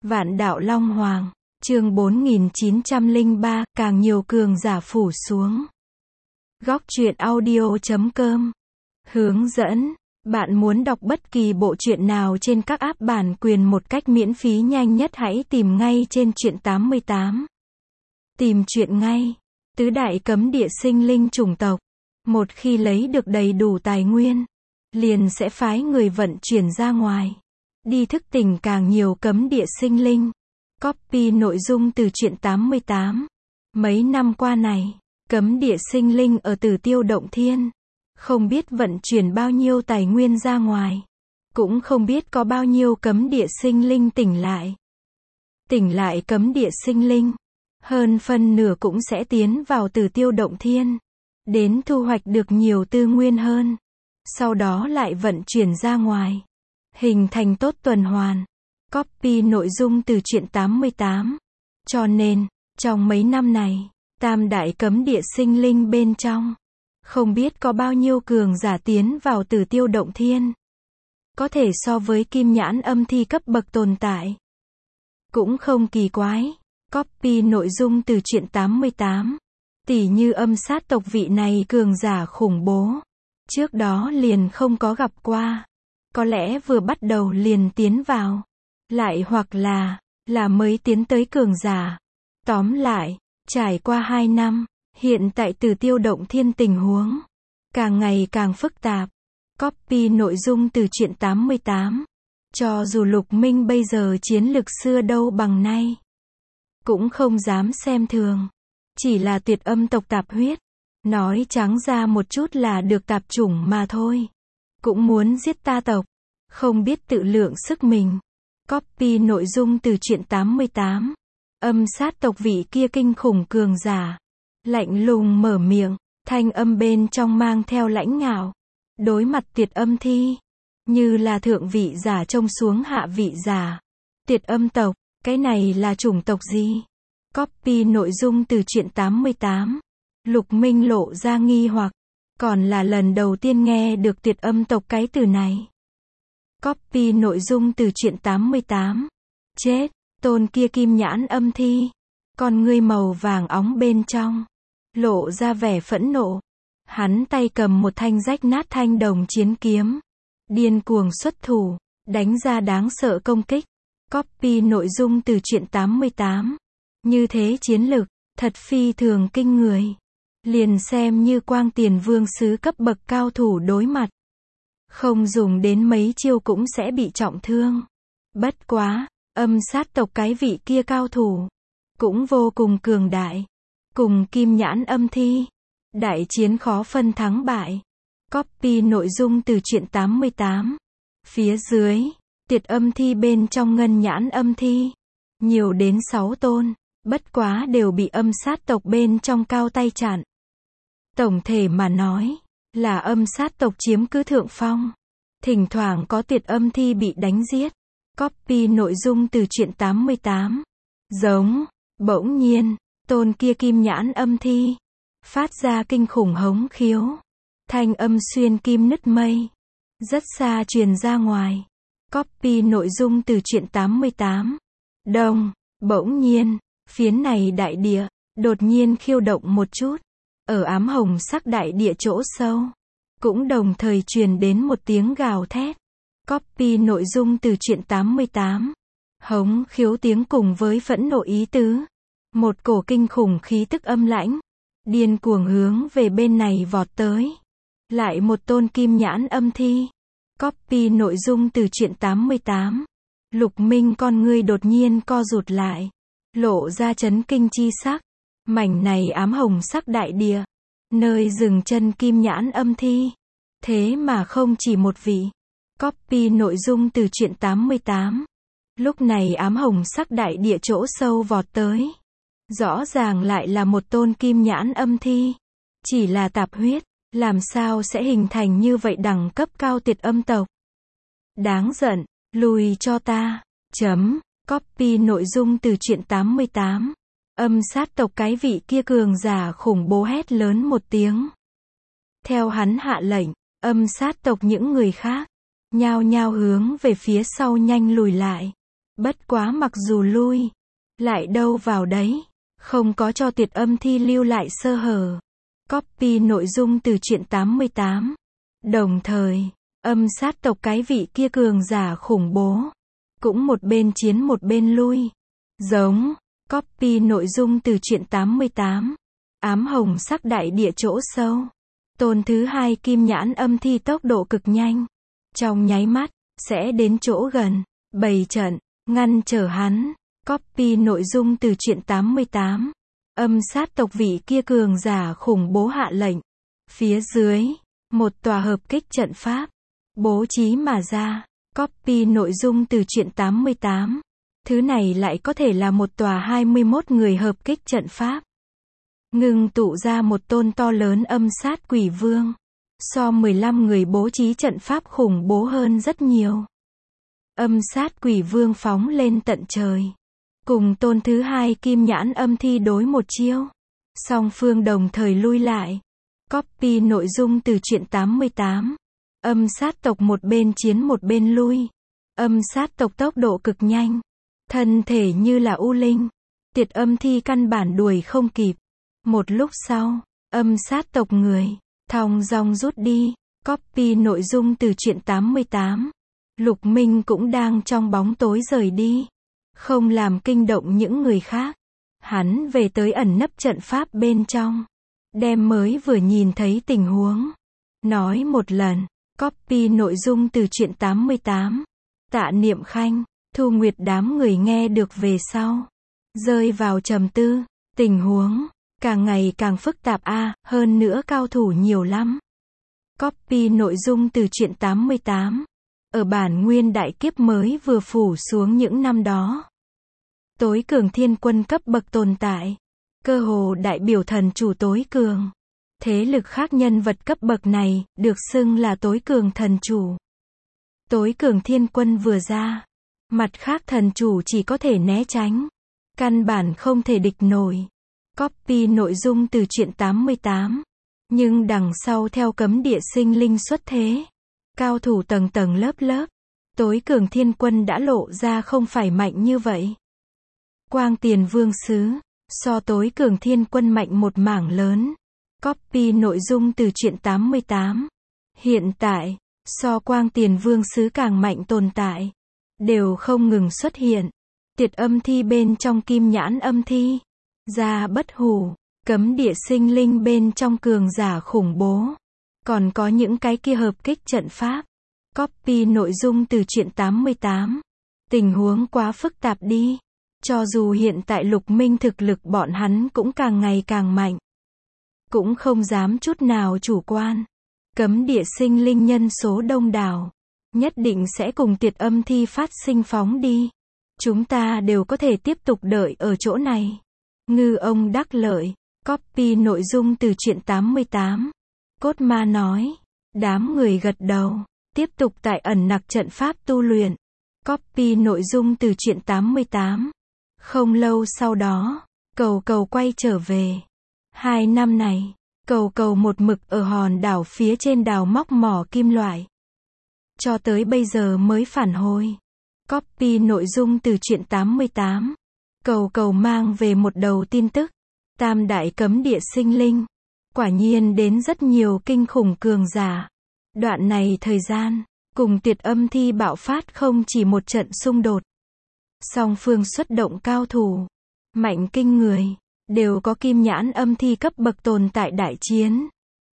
Vạn đạo Long Hoàng, chương 4903, càng nhiều cường giả phủ xuống. Góc truyện audio.com. Hướng dẫn, bạn muốn đọc bất kỳ bộ truyện nào trên các app bản quyền một cách miễn phí nhanh nhất hãy tìm ngay trên truyện 88. Tìm truyện ngay. Tứ đại cấm địa sinh linh chủng tộc. Một khi lấy được đầy đủ tài nguyên, liền sẽ phái người vận chuyển ra ngoài. Đi thức tỉnh càng nhiều cấm địa sinh linh. Copy nội dung từ truyện 88. Mấy năm qua này, cấm địa sinh linh ở Tử Tiêu Động Thiên, không biết vận chuyển bao nhiêu tài nguyên ra ngoài. Cũng không biết có bao nhiêu cấm địa sinh linh tỉnh lại. Tỉnh lại cấm địa sinh linh, hơn phân nửa cũng sẽ tiến vào Tử Tiêu Động Thiên, đến thu hoạch được nhiều tư nguyên hơn. Sau đó lại vận chuyển ra ngoài, hình thành tốt tuần hoàn. Copy nội dung từ truyện 88. Cho nên, trong mấy năm này, tam đại cấm địa sinh linh bên trong, không biết có bao nhiêu cường giả tiến vào Tử Tiêu Động Thiên. Có thể so với Kim Nhãn Âm Thi cấp bậc tồn tại. Cũng không kỳ quái. Copy nội dung từ truyện 88. Tỷ như Âm Sát tộc vị này cường giả khủng bố. Trước đó liền không có gặp qua. Có lẽ vừa bắt đầu liền tiến vào. Lại hoặc là mới tiến tới cường giả. Tóm lại, trải qua 2 năm, hiện tại Tử Tiêu Động Thiên tình huống càng ngày càng phức tạp. Copy nội dung từ truyện 88. Cho dù Lục Minh bây giờ chiến lực xưa đâu bằng nay, cũng không dám xem thường. Chỉ là Tuyệt Âm tộc tạp huyết. Nói trắng ra một chút là được tạp chủng mà thôi. Cũng muốn giết ta tộc. Không biết tự lượng sức mình. Copy nội dung từ truyện 88. Âm Sát tộc vị kia kinh khủng cường giả. Lạnh lùng mở miệng, thanh âm bên trong mang theo lãnh ngạo. Đối mặt Tuyệt Âm Thi, như là thượng vị giả trông xuống hạ vị giả. Tuyệt Âm tộc, cái này là chủng tộc gì? Copy nội dung từ truyện 88. Lục Minh lộ ra nghi hoặc, còn là lần đầu tiên nghe được Tuyệt Âm tộc cái từ này. Copy nội dung từ truyện 88. Chết, tôn kia Kim Nhãn Âm Thi, con ngươi màu vàng óng bên trong, lộ ra vẻ phẫn nộ. Hắn tay cầm một thanh rách nát thanh đồng chiến kiếm, điên cuồng xuất thủ, đánh ra đáng sợ công kích. Copy nội dung từ truyện 88. Như thế chiến lực, thật phi thường kinh người. Liền xem như Quang Tiền Vương sứ cấp bậc cao thủ đối mặt, không dùng đến mấy chiêu cũng sẽ bị trọng thương. Bất quá, Âm Sát tộc cái vị kia cao thủ, cũng vô cùng cường đại. Cùng Kim Nhãn Âm Thi, đại chiến khó phân thắng bại. Copy nội dung từ truyện 88. Phía dưới, Tuyệt Âm Thi bên trong Ngân Nhãn Âm Thi, nhiều đến 6 tôn, bất quá đều bị Âm Sát tộc bên trong cao tay chặn. Tổng thể mà nói, là Âm Sát tộc chiếm cứ thượng phong. Thỉnh thoảng có Tuyệt Âm Thi bị đánh giết. Copy nội dung từ truyện 88. Giống, bỗng nhiên, tôn kia Kim Nhãn Âm Thi phát ra kinh khủng hống khiếu. Thanh âm xuyên kim nứt mây, rất xa truyền ra ngoài. Copy nội dung từ truyện 88. Đông, bỗng nhiên, phiến này đại địa đột nhiên khiêu động một chút. Ở ám hồng sắc đại địa chỗ sâu, cũng đồng thời truyền đến một tiếng gào thét. Copy nội dung từ truyện 88. Hống khiếu tiếng cùng với phẫn nộ ý tứ. Một cổ kinh khủng khí tức âm lãnh, điên cuồng hướng về bên này vọt tới. Lại một tôn Kim Nhãn Âm Thi. Copy nội dung từ truyện 88. Lục Minh con ngươi đột nhiên co rụt lại, lộ ra chấn kinh chi sắc. Mảnh này ám hồng sắc đại địa, nơi dừng chân Kim Nhãn Âm Thi, thế mà không chỉ một vị. Copy nội dung từ truyện 88. Lúc này ám hồng sắc đại địa chỗ sâu vọt tới, rõ ràng lại là một tôn Kim Nhãn Âm Thi. Chỉ là tạp huyết, làm sao sẽ hình thành như vậy đẳng cấp cao Tuyệt Âm tộc? Đáng giận, lùi cho ta. Copy nội dung từ truyện 88. Âm Sát tộc cái vị kia cường giả khủng bố hét lớn một tiếng. Theo hắn hạ lệnh, Âm Sát tộc những người khác nhao nhao hướng về phía sau nhanh lùi lại. Bất quá mặc dù lui, lại đâu vào đấy, không có cho tuyệt âm thi lưu lại sơ hở. Copy nội dung từ truyện 88. Đồng thời, âm sát tộc cái vị kia cường giả khủng bố, cũng một bên chiến một bên lui. Giống, copy nội dung từ truyện 88. Ám hồng sắc đại địa chỗ sâu. Tôn thứ hai kim nhãn âm thi tốc độ cực nhanh. Trong nháy mắt, sẽ đến chỗ gần, bày trận, ngăn trở hắn. Copy nội dung từ truyện 88. Âm sát tộc vị kia cường giả khủng bố hạ lệnh. Phía dưới, một tòa hợp kích trận pháp, bố trí mà ra. Copy nội dung từ truyện 88. Thứ này lại có thể là một tòa 21 người hợp kích trận pháp. Ngưng tụ ra một tôn to lớn âm sát quỷ vương. So 15 người bố trí trận pháp khủng bố hơn rất nhiều. Âm sát quỷ vương phóng lên tận trời. Cùng tôn thứ hai kim nhãn âm thi đối một chiêu. Song phương đồng thời lui lại. Copy nội dung từ truyện 88. Âm sát tộc một bên chiến một bên lui. Âm sát tộc tốc độ cực nhanh. Thân thể như là u linh. Tiệt âm thi căn bản đuổi không kịp. Một lúc sau, âm sát tộc người, thong dong rút đi. Copy nội dung từ truyện 88. Lục Minh cũng đang trong bóng tối rời đi. Không làm kinh động những người khác. Hắn về tới ẩn nấp trận pháp bên trong. Đem mới vừa nhìn thấy tình huống. Nói một lần. Copy nội dung từ truyện 88. Tạ Niệm Khanh, Thu Nguyệt đám người nghe được về sau. Rơi vào trầm tư. Tình huống càng ngày càng phức tạp hơn nữa cao thủ nhiều lắm. Copy nội dung từ truyện 88. Ở bản nguyên đại kiếp mới vừa phủ xuống những năm đó. Tối cường thiên quân cấp bậc tồn tại. Cơ hồ đại biểu thần chủ tối cường. Thế lực khác nhân vật cấp bậc này, được xưng là tối cường thần chủ. Tối cường thiên quân vừa ra. Mặt khác thần chủ chỉ có thể né tránh. Căn bản không thể địch nổi. Copy nội dung từ truyện 88. Nhưng đằng sau theo cấm địa sinh linh xuất thế. Cao thủ tầng tầng lớp lớp. Tối cường thiên quân đã lộ ra không phải mạnh như vậy. Quang Tiền Vương Sứ, so tối cường thiên quân mạnh một mảng lớn. Copy nội dung từ truyện 88. Hiện tại, so Quang Tiền Vương Sứ càng mạnh tồn tại. Đều không ngừng xuất hiện. Tiệt âm thi bên trong kim nhãn âm thi. Gia Bất Hủ, cấm địa sinh linh bên trong cường giả khủng bố. Còn có những cái kia hợp kích trận pháp. Copy nội dung từ truyện 88. Tình huống quá phức tạp đi. Cho dù hiện tại Lục Minh thực lực bọn hắn cũng càng ngày càng mạnh. Cũng không dám chút nào chủ quan. Cấm địa sinh linh nhân số đông đảo. Nhất định sẽ cùng tiệt âm thi phát sinh phóng đi. Chúng ta đều có thể tiếp tục đợi ở chỗ này. Ngư ông đắc lợi. Copy nội dung từ truyện 88. Cốt Ma nói. Đám người gật đầu. Tiếp tục tại ẩn nặc trận pháp tu luyện. Copy nội dung từ truyện 88. Không lâu sau đó, Cầu Cầu quay trở về. 2 năm này, Cầu Cầu một mực ở hòn đảo phía trên đào móc mỏ kim loại. Cho tới bây giờ mới phản hồi. Copy nội dung từ truyện 88. Cầu Cầu mang về một đầu tin tức. Tam đại cấm địa sinh linh. Quả nhiên đến rất nhiều kinh khủng cường giả. Đoạn này thời gian, cùng tiệt âm thi bạo phát không chỉ một trận xung đột. Song phương xuất động cao thủ. Mạnh kinh người. Đều có kim nhãn âm thi cấp bậc tồn tại đại chiến.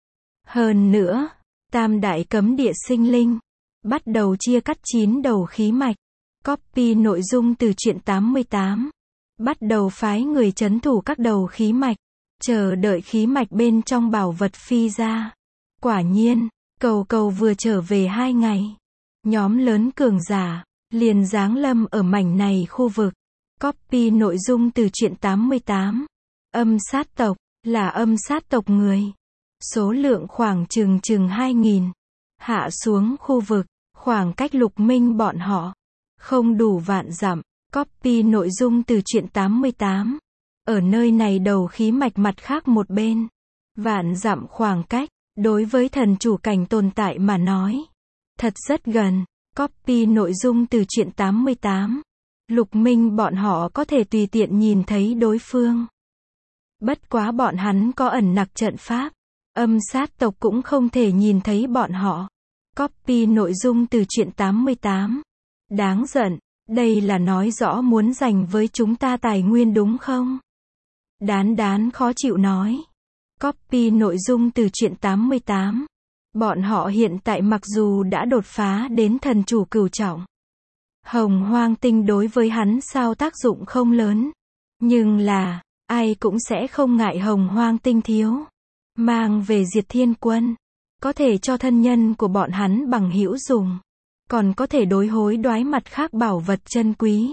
Hơn nữa, tam đại cấm địa sinh linh. Bắt đầu chia cắt 9 đầu khí mạch. Copy nội dung từ truyện 88. Bắt đầu phái người trấn thủ các đầu khí mạch. Chờ đợi khí mạch bên trong bảo vật phi ra. Quả nhiên, Cầu Cầu vừa trở về 2 ngày. Nhóm lớn cường giả liền giáng lâm ở mảnh này khu vực. Copy nội dung từ truyện 88. Âm sát tộc, là âm sát tộc người. Số lượng khoảng chừng 2.000. Hạ xuống khu vực, khoảng cách Lục Minh bọn họ. Không đủ vạn dặm. Copy nội dung từ truyện 88. Ở nơi này đầu khí mạch mặt khác một bên. Vạn dặm khoảng cách, đối với thần chủ cảnh tồn tại mà nói. Thật rất gần. Copy nội dung từ truyện 88. Lục Minh bọn họ có thể tùy tiện nhìn thấy đối phương. Bất quá bọn hắn có ẩn nặc trận pháp. Âm sát tộc cũng không thể nhìn thấy bọn họ. Copy nội dung từ truyện 88. Đáng giận, đây là nói rõ muốn giành với chúng ta tài nguyên đúng không? Đán đán khó chịu nói. Copy nội dung từ truyện 88. Bọn họ hiện tại mặc dù đã đột phá đến thần chủ cửu trọng. Hồng hoang tinh đối với hắn sao tác dụng không lớn. Nhưng là, ai cũng sẽ không ngại hồng hoang tinh thiếu. Mang về diệt thiên quân. Có thể cho thân nhân của bọn hắn bằng hữu dùng. Còn có thể đối hối đoái mặt khác bảo vật chân quý.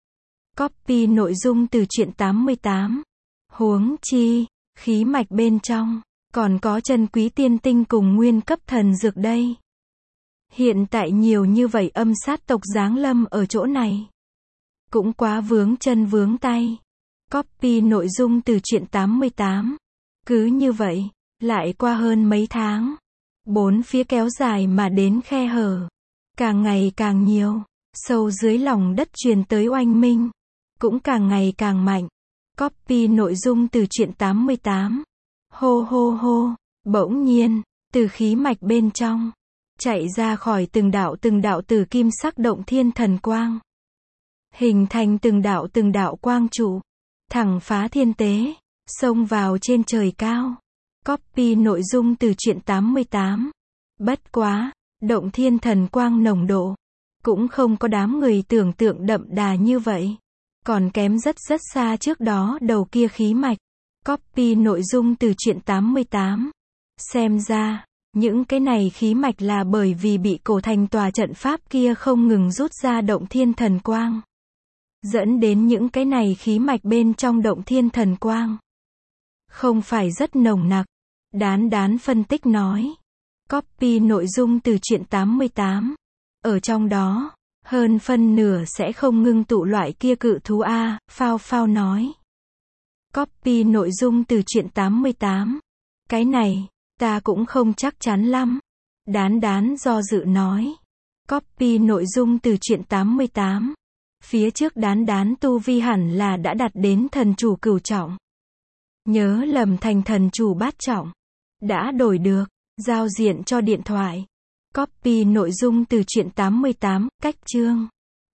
Copy nội dung từ truyện 88. Huống chi, khí mạch bên trong, còn có chân quý tiên tinh cùng nguyên cấp thần dược đây. Hiện tại nhiều như vậy âm sát tộc giáng lâm ở chỗ này. Cũng quá vướng chân vướng tay. Copy nội dung từ truyện 88. Cứ như vậy, lại qua hơn mấy tháng. Bốn phía kéo dài mà đến khe hở. Càng ngày càng nhiều. Sâu dưới lòng đất truyền tới oanh minh. Cũng càng ngày càng mạnh. Copy nội dung từ truyện 88. Hô hô hô. Bỗng nhiên, từ khí mạch bên trong. Chạy ra khỏi từng đạo từ kim sắc động thiên thần quang. Hình thành từng đạo quang trụ. Thẳng phá thiên tế. Xông vào trên trời cao. Copy nội dung từ truyện 88. Bất quá, động thiên thần quang nồng độ. Cũng không có đám người tưởng tượng đậm đà như vậy. Còn kém rất xa trước đó đầu kia khí mạch. Copy nội dung từ truyện 88. Xem ra, những cái này khí mạch là bởi vì bị cổ thành tòa trận pháp kia không ngừng rút ra động thiên thần quang. Dẫn đến những cái này khí mạch bên trong động thiên thần quang. Không phải rất nồng nặc. Đán đán phân tích nói. Copy nội dung từ truyện 88. Ở trong đó, hơn phân nửa sẽ không ngưng tụ loại kia cự thú A, phao phao nói. Copy nội dung từ truyện 88. Cái này, ta cũng không chắc chắn lắm. Đán đán do dự nói. Copy nội dung từ truyện 88. Phía trước đán đán tu vi hẳn là đã đạt đến thần chủ cửu trọng. Nhớ lầm thành thần chủ bát trọng. Đã đổi được, giao diện cho điện thoại. Copy nội dung từ truyện 88, cách chương.